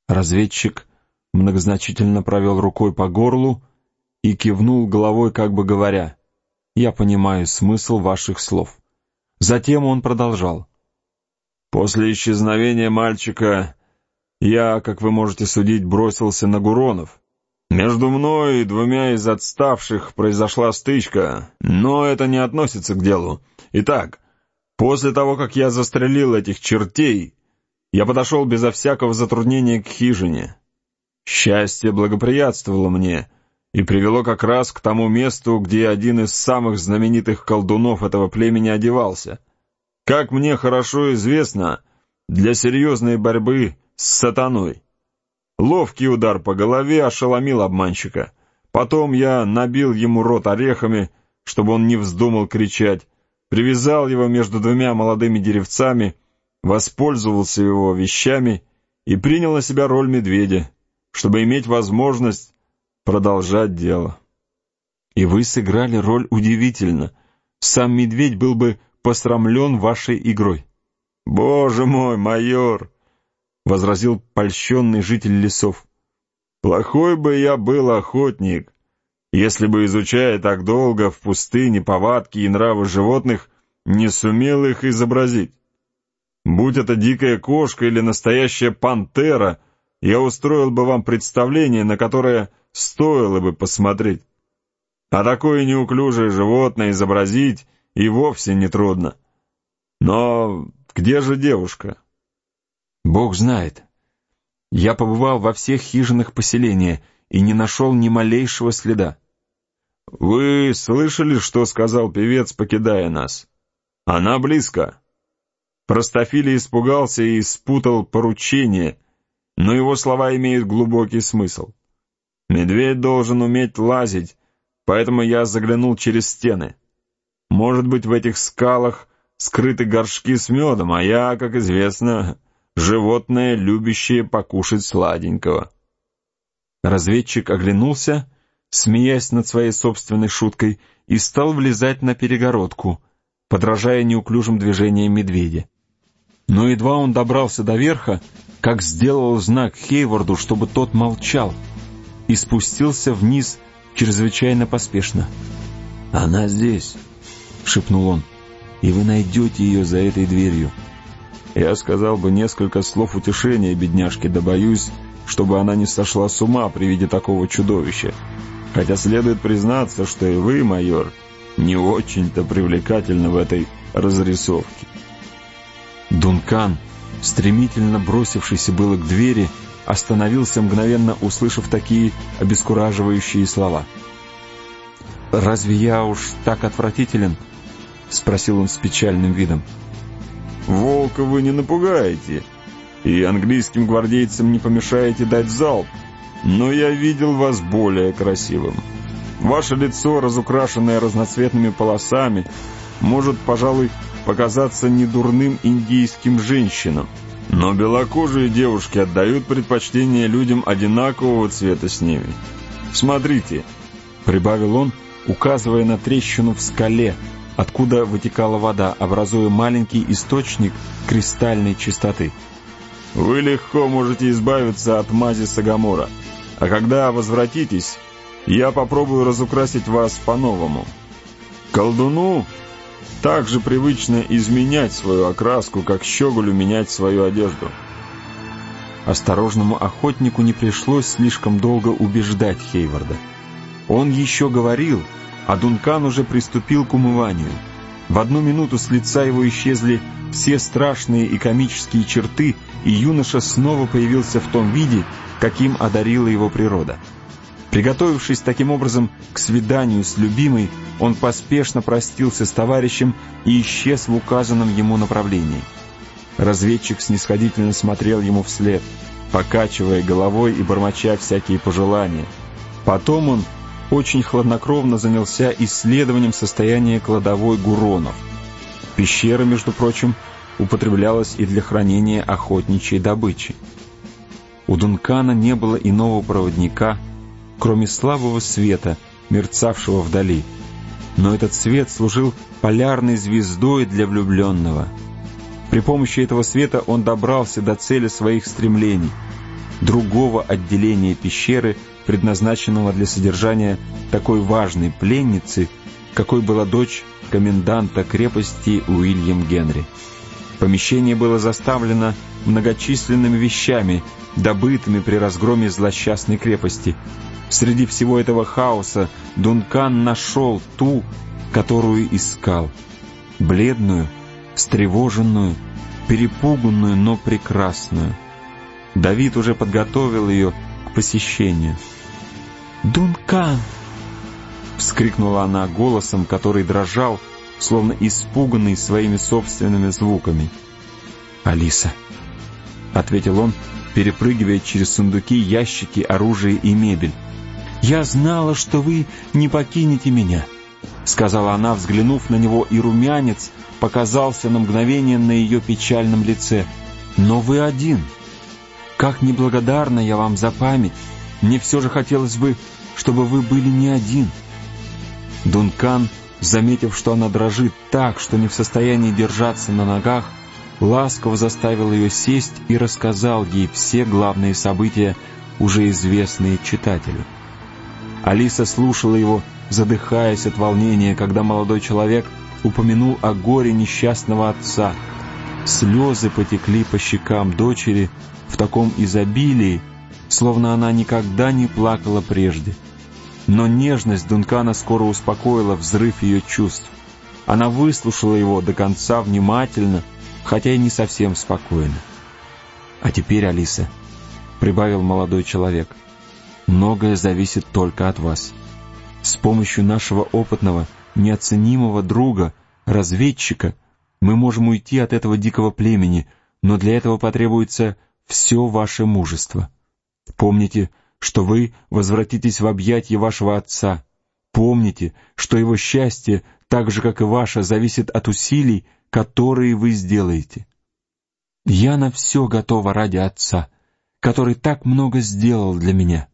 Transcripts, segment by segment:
Разведчик многозначительно провел рукой по горлу и кивнул головой, как бы говоря: «Я понимаю смысл ваших слов». Затем он продолжал: «После исчезновения мальчика я, как вы можете судить, бросился на Гуронов. Между мной и двумя из отставших произошла стычка, но это не относится к делу. Итак, после того, как я застрелил этих чертей, я подошел безо всякого затруднения к хижине. Счастье благоприятствовало мне и привело как раз к тому месту, где один из самых знаменитых колдунов этого племени одевался. Как мне хорошо известно, для серьезной борьбы с сатаной. Ловкий удар по голове ошеломил обманщика. Потом я набил ему рот орехами, чтобы он не вздумал кричать, привязал его между двумя молодыми деревцами, воспользовался его вещами и принял на себя роль медведя, чтобы иметь возможность продолжать дело. И вы сыграли роль удивительно. Сам медведь был бы посрамлен вашей игрой». «Боже мой, майор!» — возразил польщенный житель лесов. «Плохой бы я был охотник, если бы, изучая так долго в пустыне повадки и нравы животных, не сумел их изобразить. Будь это дикая кошка или настоящая пантера, я устроил бы вам представление, на которое стоило бы посмотреть. А такое неуклюжее животное изобразить и вовсе нетрудно. Но где же девушка?» «Бог знает. Я побывал во всех хижинах поселения и не нашел ни малейшего следа». «Вы слышали, что сказал певец, покидая нас? Она близко». Простофилий испугался и спутал поручение, но его слова имеют глубокий смысл. Медведь должен уметь лазить, поэтому я заглянул через стены. Может быть, в этих скалах скрыты горшки с медом, а я, как известно, животное, любящее покушать сладенького». Разведчик оглянулся, смеясь над своей собственной шуткой, и стал влезать на перегородку, подражая неуклюжим движениям медведя. Но едва он добрался до верха, как сделал знак Хейварду, чтобы тот молчал, и спустился вниз чрезвычайно поспешно. «Она здесь», — шепнул он, — «и вы найдете ее за этой дверью». Я сказал бы несколько слов утешения бедняжке, да боюсь, чтобы она не сошла с ума при виде такого чудовища. Хотя следует признаться, что и вы, майор, не очень-то привлекательны в этой разрисовке. Дункан, стремительно бросившийся было к двери, остановился, мгновенно услышав такие обескураживающие слова. «Разве я уж так отвратителен?» — спросил он с печальным видом. «Волка вы не напугаете, и английским гвардейцам не помешаете дать залп, но я видел вас более красивым. Ваше лицо, разукрашенное разноцветными полосами, может, пожалуй, показаться недурным индийским женщинам, но белокожие девушки отдают предпочтение людям одинакового цвета с ними. Смотрите», — прибавил он, указывая на трещину в скале, откуда вытекала вода, образуя маленький источник кристальной чистоты. «Вы легко можете избавиться от мази Сагамора, а когда возвратитесь, я попробую разукрасить вас по-новому. Колдуну так же привычно изменять свою окраску, как щеголю менять свою одежду». Осторожному охотнику не пришлось слишком долго убеждать Хейварда. Он еще говорил, а Дункан уже приступил к умыванию. В одну минуту с лица его исчезли все страшные и комические черты, и юноша снова появился в том виде, каким одарила его природа. Приготовившись таким образом к свиданию с любимой, он поспешно простился с товарищем и исчез в указанном ему направлении. Разведчик снисходительно смотрел ему вслед, покачивая головой и бормоча всякие пожелания. Потом он очень хладнокровно занялся исследованием состояния кладовой Гуронов. Пещера, между прочим, употреблялась и для хранения охотничьей добычи. У Дункана не было иного проводника, кроме слабого света, мерцавшего вдали. Но этот свет служил полярной звездой для влюбленного. При помощи этого света он добрался до цели своих стремлений. другого отделения пещеры, предназначенного для содержания такой важной пленницы, какой была дочь коменданта крепости Уильям Генри. Помещение было заставлено многочисленными вещами, добытыми при разгроме злосчастной крепости. Среди всего этого хаоса Дункан нашел ту, которую искал. Бледную, встревоженную, перепуганную, но прекрасную. Давид уже подготовил ее к посещению. «Дункан!» — вскрикнула она голосом, который дрожал, словно испуганный своими собственными звуками. «Алиса!» — ответил он, перепрыгивая через сундуки, ящики, оружие и мебель. «Я знала, что вы не покинете меня», — сказала она, взглянув на него, и румянец показался на мгновение на ее печальном лице. «Но вы один. Как неблагодарна я вам за память. Мне все же хотелось бы, чтобы вы были не один». Дункан, заметив, что она дрожит так, что не в состоянии держаться на ногах, ласково заставил ее сесть и рассказал ей все главные события, уже известные читателю. Алиса слушала его, задыхаясь от волнения, когда молодой человек упомянул о горе несчастного отца. Слезы потекли по щекам дочери в таком изобилии, словно она никогда не плакала прежде. Но нежность Дункана скоро успокоила взрыв ее чувств. Она выслушала его до конца внимательно, хотя и не совсем спокойно. «А теперь, Алиса», — прибавил молодой человек, — «многое зависит только от вас. С помощью нашего опытного, неоценимого друга, разведчика, мы можем уйти от этого дикого племени, но для этого потребуется все ваше мужество. Помните, что вы возвратитесь в объятия вашего отца. Помните, что его счастье, так же, как и ваше, зависит от усилий, которые вы сделаете. Я на все готова ради отца, который так много сделал для меня».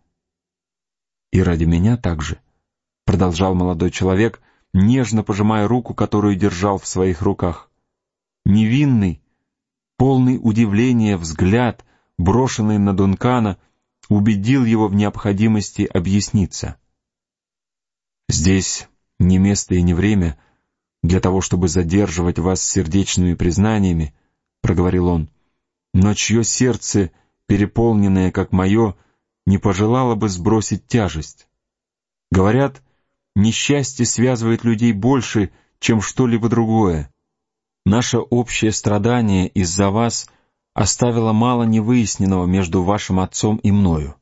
«И ради меня также», — продолжал молодой человек, нежно пожимая руку, которую держал в своих руках. Невинный, полный удивления взгляд, брошенный на Дункана, убедил его в необходимости объясниться. «Здесь не место и не время для того, чтобы задерживать вас сердечными признаниями», — проговорил он, «но чье сердце, переполненное, как мое, не пожелало бы сбросить тяжесть. Говорят, несчастье связывает людей больше, чем что-либо другое. Наше общее страдание из-за вас оставило мало невыясненного между вашим отцом и мною».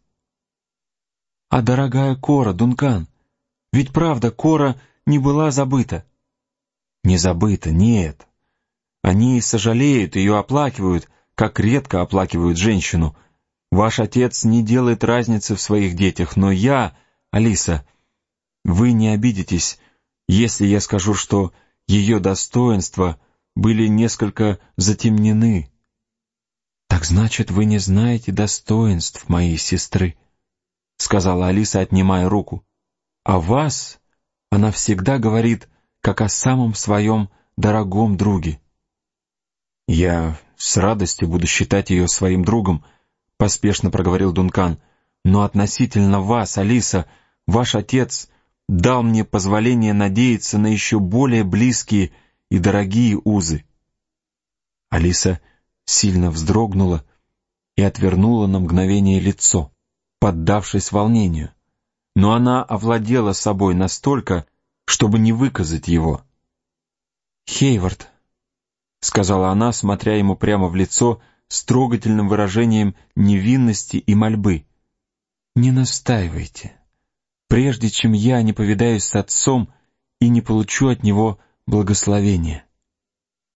«А дорогая Кора, Дункан, ведь правда, Кора не была забыта». «Не забыта, нет. Они сожалеют, ее оплакивают, как редко оплакивают женщину. Ваш отец не делает разницы в своих детях, но я, Алиса, вы не обидитесь, если я скажу, что ее достоинства были несколько затемнены». «Так значит, вы не знаете достоинств моей сестры», — сказала Алиса, отнимая руку. «О вас она всегда говорит, как о самом своем дорогом друге». «Я с радостью буду считать ее своим другом», — поспешно проговорил Дункан. «Но относительно вас, Алиса, ваш отец дал мне позволение надеяться на еще более близкие и дорогие узы». Алиса сильно вздрогнула и отвернула на мгновение лицо, поддавшись волнению, но она овладела собой настолько, чтобы не выказать его. «Хейвард», — сказала она, смотря ему прямо в лицо с трогательным выражением невинности и мольбы, — «не настаивайте, прежде чем я не повидаюсь с отцом и не получу от него благословения».